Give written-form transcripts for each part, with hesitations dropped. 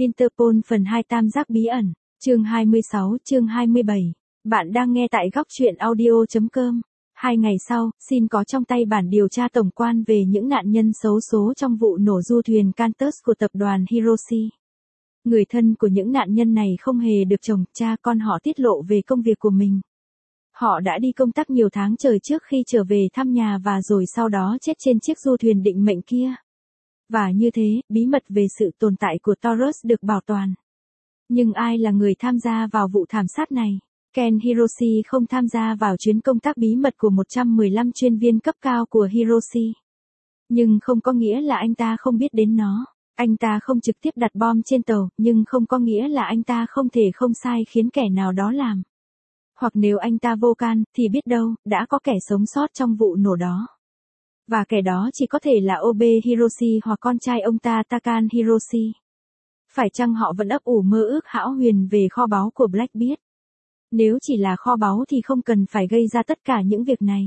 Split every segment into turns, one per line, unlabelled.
Interpol phần 2 Tam giác bí ẩn, chương 26, chương 27. Bạn đang nghe tại góc truyện audio.com. 2 ngày sau, Shin có trong tay bản điều tra tổng quan về những nạn nhân xấu số trong vụ nổ du thuyền Qantas của tập đoàn Hiroshi. Người thân của những nạn nhân này không hề được chồng, cha con họ tiết lộ về công việc của mình. Họ đã đi công tác nhiều tháng trời trước khi trở về thăm nhà và rồi sau đó chết trên chiếc du thuyền định mệnh kia. Và như thế, bí mật về sự tồn tại của Taurus được bảo toàn. Nhưng ai là người tham gia vào vụ thảm sát này? Ken Hiroshi không tham gia vào chuyến công tác bí mật của 115 chuyên viên cấp cao của Hiroshi. Nhưng không có nghĩa là anh ta không biết đến nó. Anh ta không trực tiếp đặt bom trên tàu, nhưng không có nghĩa là anh ta không thể không sai khiến kẻ nào đó làm. Hoặc nếu anh ta vô can, thì biết đâu, đã có kẻ sống sót trong vụ nổ đó. Và kẻ đó chỉ có thể là Obe Hiroshi hoặc con trai ông ta Takan Hiroshi. Phải chăng họ vẫn ấp ủ mơ ước hão huyền về kho báu của Blackbeard? Nếu chỉ là kho báu thì không cần phải gây ra tất cả những việc này.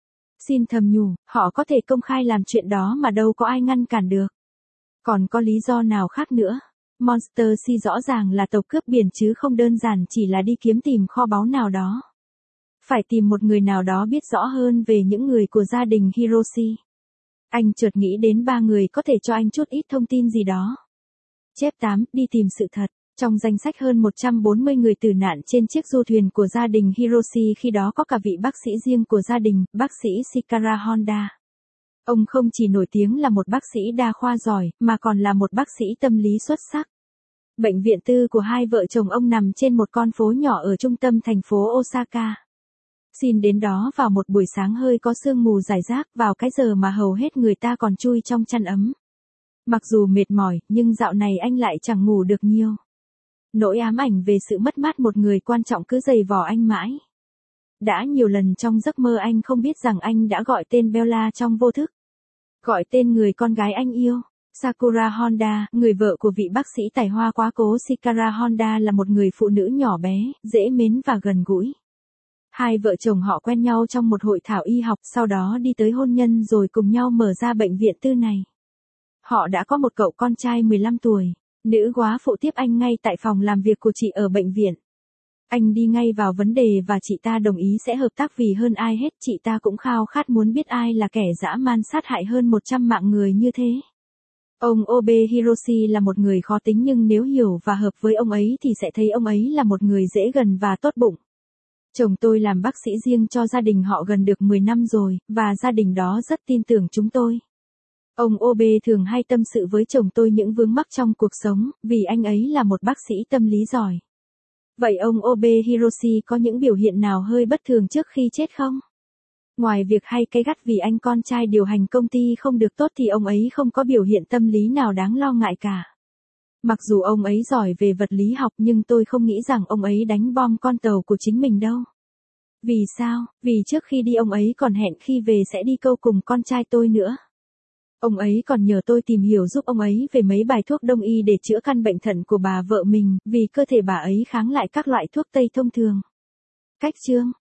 Xin thầm nhủ, họ có thể công khai làm chuyện đó mà đâu có ai ngăn cản được. Còn có lý do nào khác nữa? Monster Sea rõ ràng là tàu cướp biển chứ không đơn giản chỉ là đi kiếm tìm kho báu nào đó. Phải tìm một người nào đó biết rõ hơn về những người của gia đình Hiroshi. Anh chợt nghĩ đến 3 người có thể cho anh chút ít thông tin gì đó. Chép 8, đi tìm sự thật. Trong danh sách hơn 140 người tử nạn trên chiếc du thuyền của gia đình Hiroshi khi đó có cả vị bác sĩ riêng của gia đình, bác sĩ Shikara Honda. Ông không chỉ nổi tiếng là một bác sĩ đa khoa giỏi, mà còn là một bác sĩ tâm lý xuất sắc. Bệnh viện tư của hai vợ chồng ông nằm trên một con phố nhỏ ở trung tâm thành phố Osaka. Xin đến đó vào một buổi sáng hơi có sương mù rải rác vào cái giờ mà hầu hết người ta còn chui trong chăn ấm. Mặc dù mệt mỏi, nhưng dạo này anh lại chẳng ngủ được nhiều. Nỗi ám ảnh về sự mất mát một người quan trọng cứ dày vò anh mãi. Đã nhiều lần trong giấc mơ anh không biết rằng anh đã gọi tên Bella trong vô thức. Gọi tên người con gái anh yêu. Sakura Honda, người vợ của vị bác sĩ tài hoa quá cố Shikara Honda là một người phụ nữ nhỏ bé, dễ mến và gần gũi. Hai vợ chồng họ quen nhau trong một hội thảo y học, sau đó đi tới hôn nhân rồi cùng nhau mở ra bệnh viện tư này. Họ đã có một cậu con trai 15 tuổi. Nữ góa phụ tiếp anh ngay tại phòng làm việc của chị ở bệnh viện. Anh đi ngay vào vấn đề và chị ta đồng ý sẽ hợp tác vì hơn ai hết chị ta cũng khao khát muốn biết ai là kẻ dã man sát hại hơn 100 mạng người như thế. Ông Obe Hiroshi là một người khó tính nhưng nếu hiểu và hợp với ông ấy thì sẽ thấy ông ấy là một người dễ gần và tốt bụng. Chồng tôi làm bác sĩ riêng cho gia đình họ gần được 10 năm rồi, và gia đình đó rất tin tưởng chúng tôi. Ông Obe thường hay tâm sự với chồng tôi những vướng mắc trong cuộc sống, vì anh ấy là một bác sĩ tâm lý giỏi. Vậy ông Obe Hiroshi có những biểu hiện nào hơi bất thường trước khi chết không? Ngoài việc hay cay gắt vì anh con trai điều hành công ty không được tốt thì ông ấy không có biểu hiện tâm lý nào đáng lo ngại cả. Mặc dù ông ấy giỏi về vật lý học nhưng tôi không nghĩ rằng ông ấy đánh bom con tàu của chính mình đâu. Vì sao? Vì trước khi đi ông ấy còn hẹn khi về sẽ đi câu cùng con trai tôi nữa. Ông ấy còn nhờ tôi tìm hiểu giúp ông ấy về mấy bài thuốc đông y để chữa căn bệnh thận của bà vợ mình, vì cơ thể bà ấy kháng lại các loại thuốc tây thông thường. Cách chương,